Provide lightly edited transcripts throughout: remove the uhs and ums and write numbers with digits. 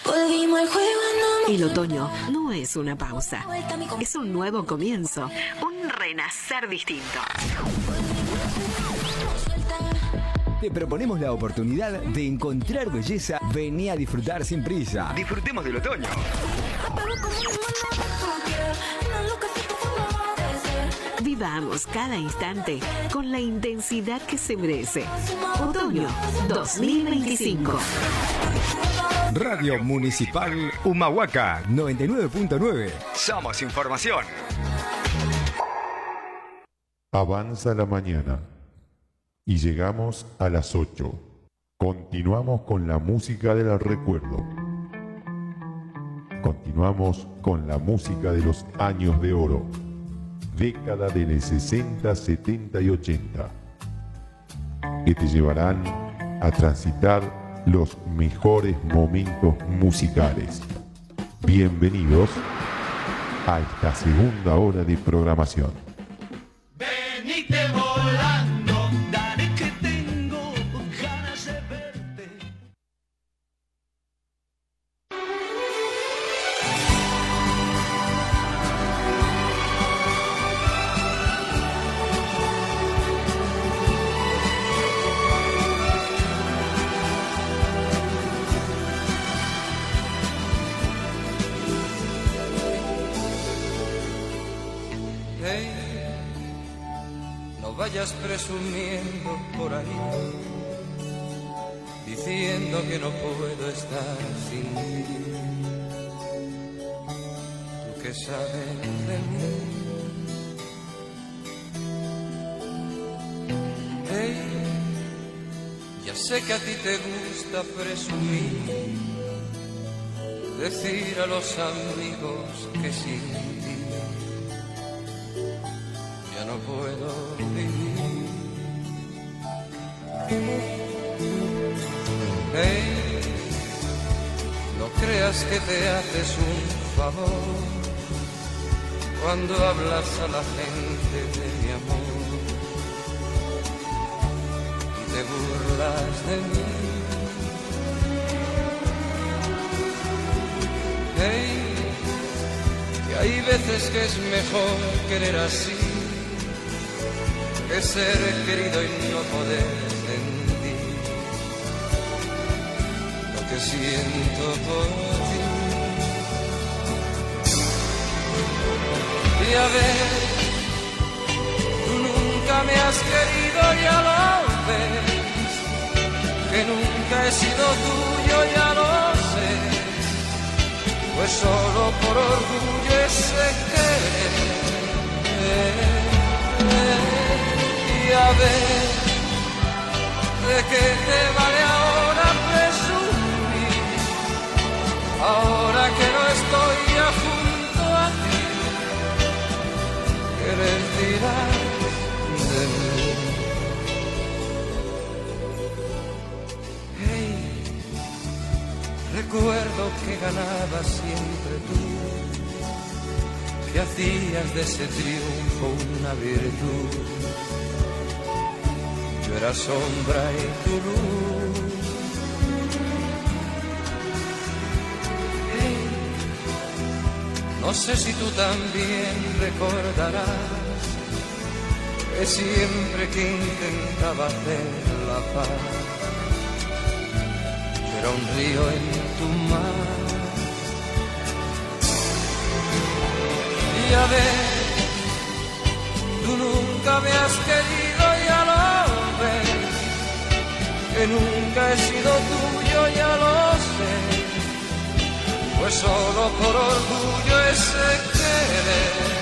El otoño no es una pausa, es un nuevo comienzo, un renacer distinto. Te proponemos la oportunidad de encontrar belleza. Vení a disfrutar sin prisa. Disfrutemos del otoño. Vivamos cada instante con la intensidad que se merece. Otoño 2025. Radio Municipal Humahuaca 99.9. Somos información. Avanza la mañana y llegamos a las 8. Continuamos con la música del recuerdo. Continuamos con la música de los años de oro. Década de 60, 70 y 80. Que te llevarán a transitar los mejores momentos musicales. Bienvenidos a esta segunda hora de programación. Venite volando, dale que tengo ganas de verte. Vayas presumiendo por ahí, diciendo que no puedo estar sin ti. Tú que sabes de mí. Hey, ya sé que a ti te gusta presumir, decir a los amigos que sin ti ya no puedo vivir. Hey, no creas que te haces un favor cuando hablas a la gente de mi amor y te burlas de mí. Hey, que hay veces que es mejor querer así que ser querido y no poder sentir lo que siento por ti. Y a ver, tú nunca me has querido, ya lo ves, que nunca he sido tuyo, ya lo sé, pues solo por orgullo ese querer. Y a ver, ¿de qué te vale ahora presumir? Ahora que no estoy ya junto a ti, querer tirar de mí. Hey, recuerdo que ganabas siempre tú, que hacías de ese triunfo una virtud. Yo era sombra y tu luz. Hey, no sé si tú también recordarás que siempre que intentaba hacer la paz, yo era un río en tu mar. Y a ver, tú nunca me has querido, ya lo ves, que nunca he sido tuyo, ya lo sé, pues solo por orgullo ese querer.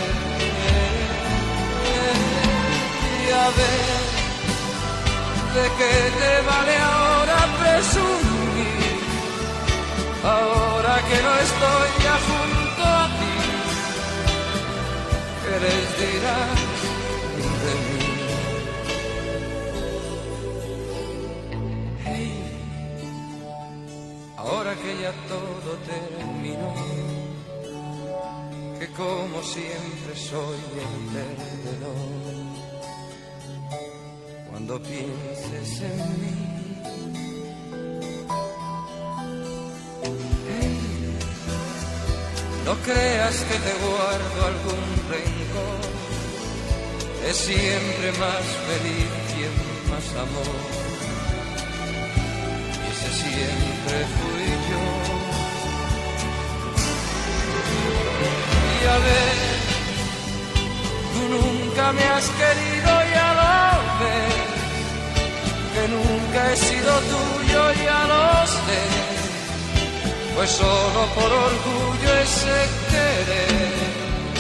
Y a ver, ¿de qué te vale ahora presumir? Ahora que no estoy ya junto a ti, ¿qué les dirás de mí? Hey, ahora que ya todo terminó, que como siempre soy el perdedor, cuando pienses en mí, hey, no creas que te guardo algún rencor, es siempre más feliz quien más amor, y ese siempre fui yo. Y a ver, tú nunca me has querido, ya lo ves, que nunca he sido tuyo, ya lo sé, pues solo por orgullo ese querer.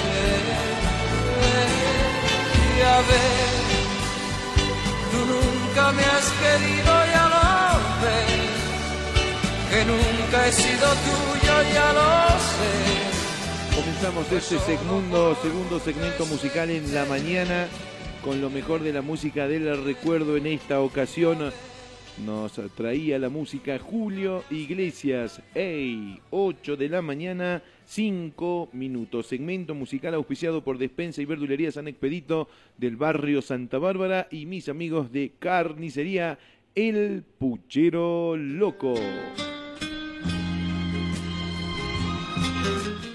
Y a ver, tú nunca me has querido, ya lo ves, que nunca he sido tuyo, ya lo sé. Comenzamos este segundo segmento musical en la mañana con lo mejor de la música del recuerdo. En esta ocasión nos traía la música Julio Iglesias. 8 de la mañana, 5 minutos. Segmento musical auspiciado por Despensa y Verdulería San Expedito del barrio Santa Bárbara y mis amigos de Carnicería El Puchero Loco.